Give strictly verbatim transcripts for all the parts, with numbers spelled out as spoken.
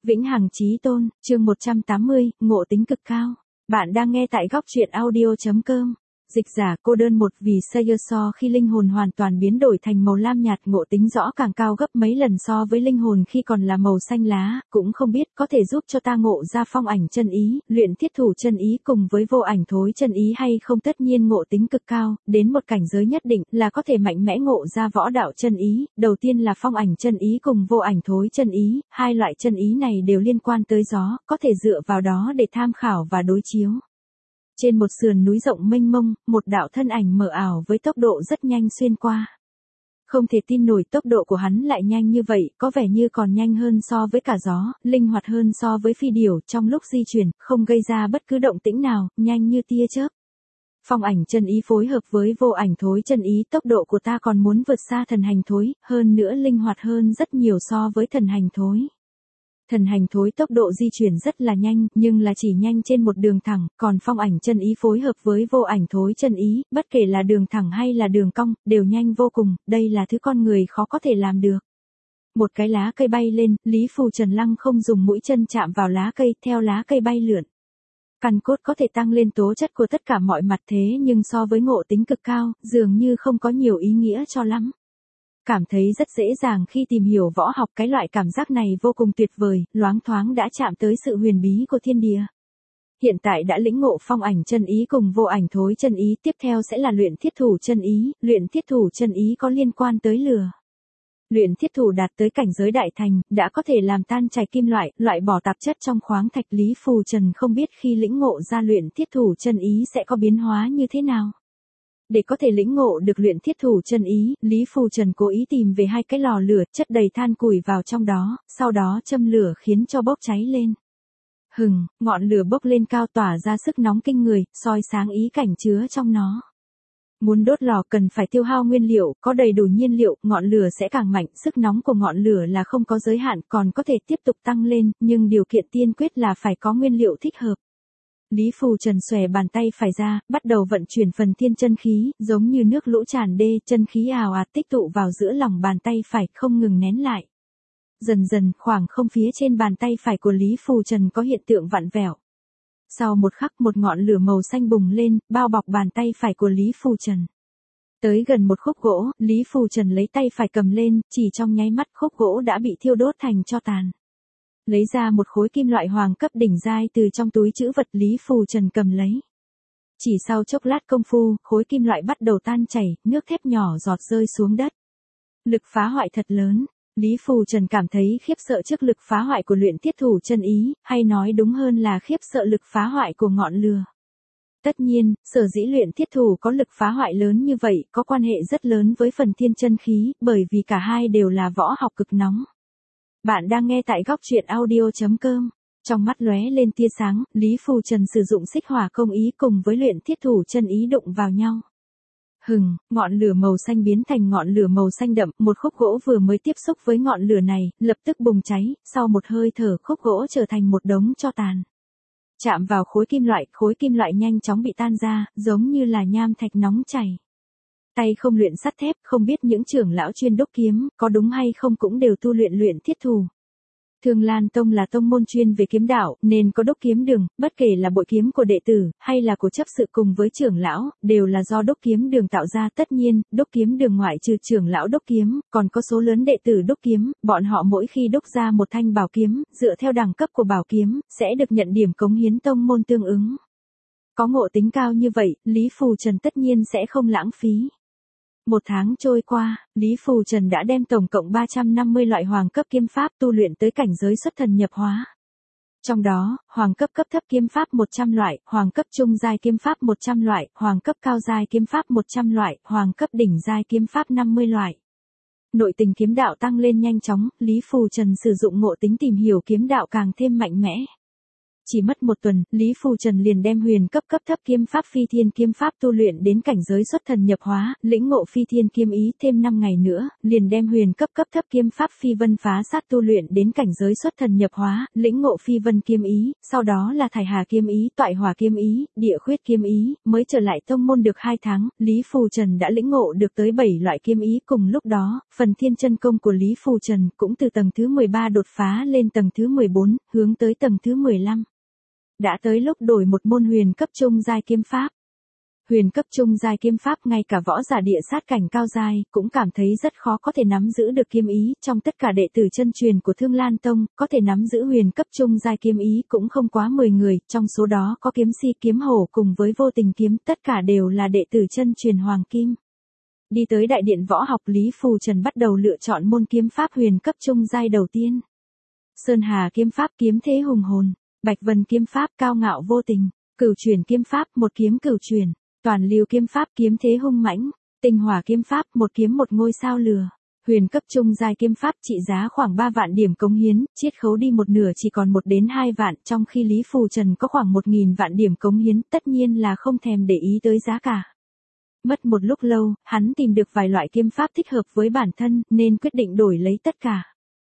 Vĩnh hằng chí tôn, chương một trăm tám mươi, ngộ tính cực cao. Bạn đang nghe tại góc truyện audio chấm com. Dịch giả cô đơn một vì Sayeso khi linh hồn hoàn toàn biến đổi thành màu lam nhạt, ngộ tính rõ càng cao gấp mấy lần so với linh hồn khi còn là màu xanh lá, cũng không biết có thể giúp cho ta ngộ ra phong ảnh chân ý, luyện thiết thủ chân ý cùng với vô ảnh thối chân ý hay không. Tất nhiên ngộ tính cực cao, đến một cảnh giới nhất định là có thể mạnh mẽ ngộ ra võ đạo chân ý. Đầu tiên là phong ảnh chân ý cùng vô ảnh thối chân ý, hai loại chân ý này đều liên quan tới gió, có thể dựa vào đó để tham khảo và đối chiếu. Trên một sườn núi rộng mênh mông, một đạo thân ảnh mờ ảo với tốc độ rất nhanh xuyên qua. Không thể tin nổi tốc độ của hắn lại nhanh như vậy, có vẻ như còn nhanh hơn so với cả gió, linh hoạt hơn so với phi điểu, trong lúc di chuyển, không gây ra bất cứ động tĩnh nào, nhanh như tia chớp. Phong ảnh chân ý phối hợp với vô ảnh thối chân ý, tốc độ của ta còn muốn vượt xa thần hành thối, hơn nữa linh hoạt hơn rất nhiều so với thần hành thối. Thần hành thối tốc độ di chuyển rất là nhanh, nhưng là chỉ nhanh trên một đường thẳng, còn phong ảnh chân ý phối hợp với vô ảnh thối chân ý, bất kể là đường thẳng hay là đường cong, đều nhanh vô cùng, đây là thứ con người khó có thể làm được. Một cái lá cây bay lên, Lý Phù Trần Lăng không dùng mũi chân chạm vào lá cây, theo lá cây bay lượn. Căn cốt có thể tăng lên tố chất của tất cả mọi mặt, thế nhưng so với ngộ tính cực cao, dường như không có nhiều ý nghĩa cho lắm. Cảm thấy rất dễ dàng khi tìm hiểu võ học, cái loại cảm giác này vô cùng tuyệt vời, loáng thoáng đã chạm tới sự huyền bí của thiên địa. Hiện tại đã lĩnh ngộ phong ảnh chân ý cùng vô ảnh thối chân ý, tiếp theo sẽ là luyện thiết thủ chân ý, luyện thiết thủ chân ý có liên quan tới lửa. Luyện thiết thủ đạt tới cảnh giới đại thành, đã có thể làm tan chảy kim loại, loại bỏ tạp chất trong khoáng thạch. Lý Phù Trần không biết khi lĩnh ngộ ra luyện thiết thủ chân ý sẽ có biến hóa như thế nào. Để có thể lĩnh ngộ được luyện thiết thủ chân ý, Lý Phù Trần cố ý tìm về hai cái lò lửa, chất đầy than củi vào trong đó, sau đó châm lửa khiến cho bốc cháy lên. Hừng, ngọn lửa bốc lên cao tỏa ra sức nóng kinh người, soi sáng ý cảnh chứa trong nó. Muốn đốt lò cần phải tiêu hao nguyên liệu, có đầy đủ nhiên liệu, ngọn lửa sẽ càng mạnh, sức nóng của ngọn lửa là không có giới hạn, còn có thể tiếp tục tăng lên, nhưng điều kiện tiên quyết là phải có nguyên liệu thích hợp. Lý Phù Trần xòe bàn tay phải ra, bắt đầu vận chuyển phần thiên chân khí, giống như nước lũ tràn đê, chân khí ào ạt tích tụ vào giữa lòng bàn tay phải, không ngừng nén lại. Dần dần, khoảng không phía trên bàn tay phải của Lý Phù Trần có hiện tượng vặn vẹo. Sau một khắc, một ngọn lửa màu xanh bùng lên, bao bọc bàn tay phải của Lý Phù Trần. Tới gần một khúc gỗ, Lý Phù Trần lấy tay phải cầm lên, chỉ trong nháy mắt khúc gỗ đã bị thiêu đốt thành tro tàn. Lấy ra một khối kim loại hoàng cấp đỉnh giai từ trong túi trữ vật, Lý Phù Trần cầm lấy. Chỉ sau chốc lát công phu, khối kim loại bắt đầu tan chảy, nước thép nhỏ giọt rơi xuống đất. Lực phá hoại thật lớn. Lý Phù Trần cảm thấy khiếp sợ trước lực phá hoại của luyện thiết thủ chân ý, hay nói đúng hơn là khiếp sợ lực phá hoại của ngọn lửa. Tất nhiên, sở dĩ luyện thiết thủ có lực phá hoại lớn như vậy, có quan hệ rất lớn với phần thiên chân khí, bởi vì cả hai đều là võ học cực nóng. Bạn đang nghe tại góc truyện audio chấm com. Trong mắt lóe lên tia sáng, Lý Phù Trần sử dụng xích hỏa công ý cùng với luyện thiết thủ chân ý đụng vào nhau. Hừng, ngọn lửa màu xanh biến thành ngọn lửa màu xanh đậm, một khúc gỗ vừa mới tiếp xúc với ngọn lửa này, lập tức bùng cháy, sau một hơi thở khúc gỗ trở thành một đống tro tàn. Chạm vào khối kim loại, khối kim loại nhanh chóng bị tan ra, giống như là nham thạch nóng chảy. Tay không luyện sắt thép, không biết những trưởng lão chuyên đúc kiếm, có đúng hay không cũng đều tu luyện luyện thiết thủ. Thương Lan Tông là tông môn chuyên về kiếm đạo, nên có đúc kiếm đường, bất kể là bội kiếm của đệ tử, hay là của chấp sự cùng với trưởng lão, đều là do đúc kiếm đường tạo ra. Tất nhiên, đúc kiếm đường ngoại trừ trưởng lão đúc kiếm, còn có số lớn đệ tử đúc kiếm, bọn họ mỗi khi đúc ra một thanh bảo kiếm, dựa theo đẳng cấp của bảo kiếm, sẽ được nhận điểm cống hiến tông môn tương ứng. Có ngộ tính cao như vậy, Lý Phù Trần tất nhiên sẽ không lãng phí. Một tháng trôi qua, Lý Phù Trần đã đem tổng cộng ba trăm năm mươi loại hoàng cấp kiếm pháp tu luyện tới cảnh giới xuất thần nhập hóa. Trong đó, hoàng cấp cấp thấp kiếm pháp một trăm loại, hoàng cấp trung giai kiếm pháp một trăm loại, hoàng cấp cao giai kiếm pháp một trăm loại, hoàng cấp đỉnh giai kiếm pháp năm mươi loại. Nội tình kiếm đạo tăng lên nhanh chóng, Lý Phù Trần sử dụng ngộ tính tìm hiểu kiếm đạo càng thêm mạnh mẽ. Chỉ mất một tuần, Lý Phù Trần liền đem huyền cấp cấp thấp kiếm pháp phi thiên kiếm pháp tu luyện đến cảnh giới xuất thần nhập hóa, lĩnh ngộ phi thiên kiếm ý thêm năm ngày nữa, liền đem huyền cấp cấp thấp kiếm pháp phi vân phá sát tu luyện đến cảnh giới xuất thần nhập hóa, lĩnh ngộ phi vân kiếm ý, sau đó là thải hà kiếm ý, toại hỏa kiếm ý, địa khuyết kiếm ý, mới trở lại tông môn được hai tháng, Lý Phù Trần đã lĩnh ngộ được tới bảy loại kiếm ý cùng lúc đó, phần thiên chân công của Lý Phù Trần cũng từ tầng thứ mười ba đột phá lên tầng thứ mười bốn, hướng tới tầng thứ mười lăm. Đã tới lúc đổi một môn huyền cấp trung giai kiếm pháp. Huyền cấp trung giai kiếm pháp ngay cả võ giả địa sát cảnh cao giai cũng cảm thấy rất khó có thể nắm giữ được kiếm ý, trong tất cả đệ tử chân truyền của Thương Lan Tông, có thể nắm giữ huyền cấp trung giai kiếm ý cũng không quá mười người, trong số đó có kiếm si kiếm hổ cùng với vô tình kiếm, tất cả đều là đệ tử chân truyền Hoàng Kim. Đi tới đại điện võ học, Lý Phù Trần bắt đầu lựa chọn môn kiếm pháp huyền cấp trung giai đầu tiên. Sơn Hà kiếm pháp kiếm thế hùng hồn. Bạch Vân kiếm pháp cao ngạo vô tình, Cửu Truyền kiếm pháp một kiếm cửu truyền, Toàn Lưu kiếm pháp kiếm thế hung mãnh, Tinh Hỏa kiếm pháp một kiếm một ngôi sao lửa, huyền cấp trung giai kiếm pháp trị giá khoảng ba vạn điểm cống hiến, chiết khấu đi một nửa chỉ còn một đến hai vạn, trong khi Lý Phù Trần có khoảng một nghìn vạn điểm cống hiến, tất nhiên là không thèm để ý tới giá cả. Mất một lúc lâu, hắn tìm được vài loại kiếm pháp thích hợp với bản thân, nên quyết định đổi lấy tất cả.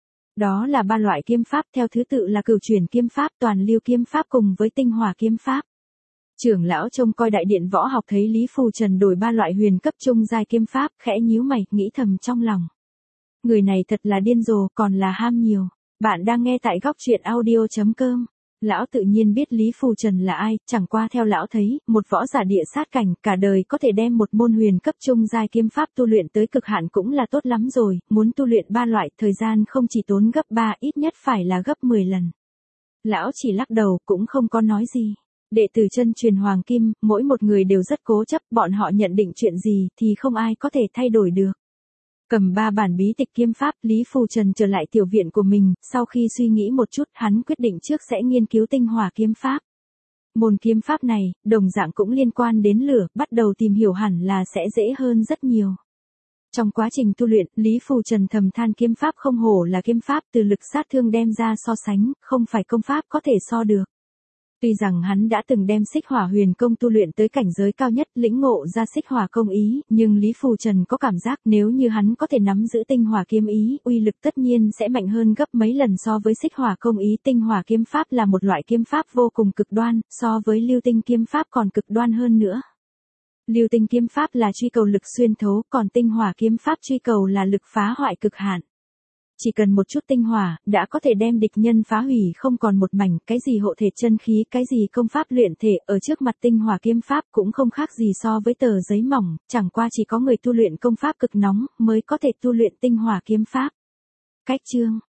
Đó là ba loại kiếm pháp theo thứ tự là Cửu Truyền kiếm pháp, Toàn Lưu kiếm pháp cùng với Tinh Hỏa kiếm pháp. Trưởng lão trông coi đại điện võ học thấy Lý Phù Trần đổi ba loại huyền cấp trung giai kiếm pháp, khẽ nhíu mày, nghĩ thầm trong lòng. Người này thật là điên rồ, còn là ham nhiều. Bạn đang nghe tại góc truyện audio chấm com. Lão tự nhiên biết Lý Phù Trần là ai, chẳng qua theo lão thấy, một võ giả địa sát cảnh cả đời có thể đem một môn huyền cấp trung giai kiếm pháp tu luyện tới cực hạn cũng là tốt lắm rồi, muốn tu luyện ba loại, thời gian không chỉ tốn gấp ba, ít nhất phải là gấp mười lần. Lão chỉ lắc đầu, cũng không có nói gì. Đệ tử chân truyền Hoàng Kim, mỗi một người đều rất cố chấp, bọn họ nhận định chuyện gì thì không ai có thể thay đổi được. Cầm ba bản bí tịch kiếm pháp, Lý Phù Trần trở lại tiểu viện của mình, sau khi suy nghĩ một chút, hắn quyết định trước sẽ nghiên cứu Tinh Hỏa kiếm pháp. Môn kiếm pháp này, đồng dạng cũng liên quan đến lửa, bắt đầu tìm hiểu hẳn là sẽ dễ hơn rất nhiều. Trong quá trình tu luyện, Lý Phù Trần thầm than kiếm pháp không hổ là kiếm pháp, từ lực sát thương đem ra so sánh, không phải công pháp có thể so được. Tuy rằng hắn đã từng đem Xích Hỏa huyền công tu luyện tới cảnh giới cao nhất, lĩnh ngộ ra Xích Hỏa công ý, nhưng Lý Phù Trần có cảm giác nếu như hắn có thể nắm giữ Tinh Hỏa kiếm ý, uy lực tất nhiên sẽ mạnh hơn gấp mấy lần so với Xích Hỏa công ý. Tinh Hỏa kiếm pháp là một loại kiếm pháp vô cùng cực đoan, so với Lưu Tinh kiếm pháp còn cực đoan hơn nữa. Lưu Tinh kiếm pháp là truy cầu lực xuyên thấu, còn Tinh Hỏa kiếm pháp truy cầu là lực phá hoại cực hạn. Chỉ cần một chút tinh hỏa, đã có thể đem địch nhân phá hủy không còn một mảnh, cái gì hộ thể chân khí, cái gì công pháp luyện thể, ở trước mặt Tinh Hỏa kiếm pháp cũng không khác gì so với tờ giấy mỏng, chẳng qua chỉ có người tu luyện công pháp cực nóng, mới có thể tu luyện Tinh Hỏa kiếm pháp. Cách chương,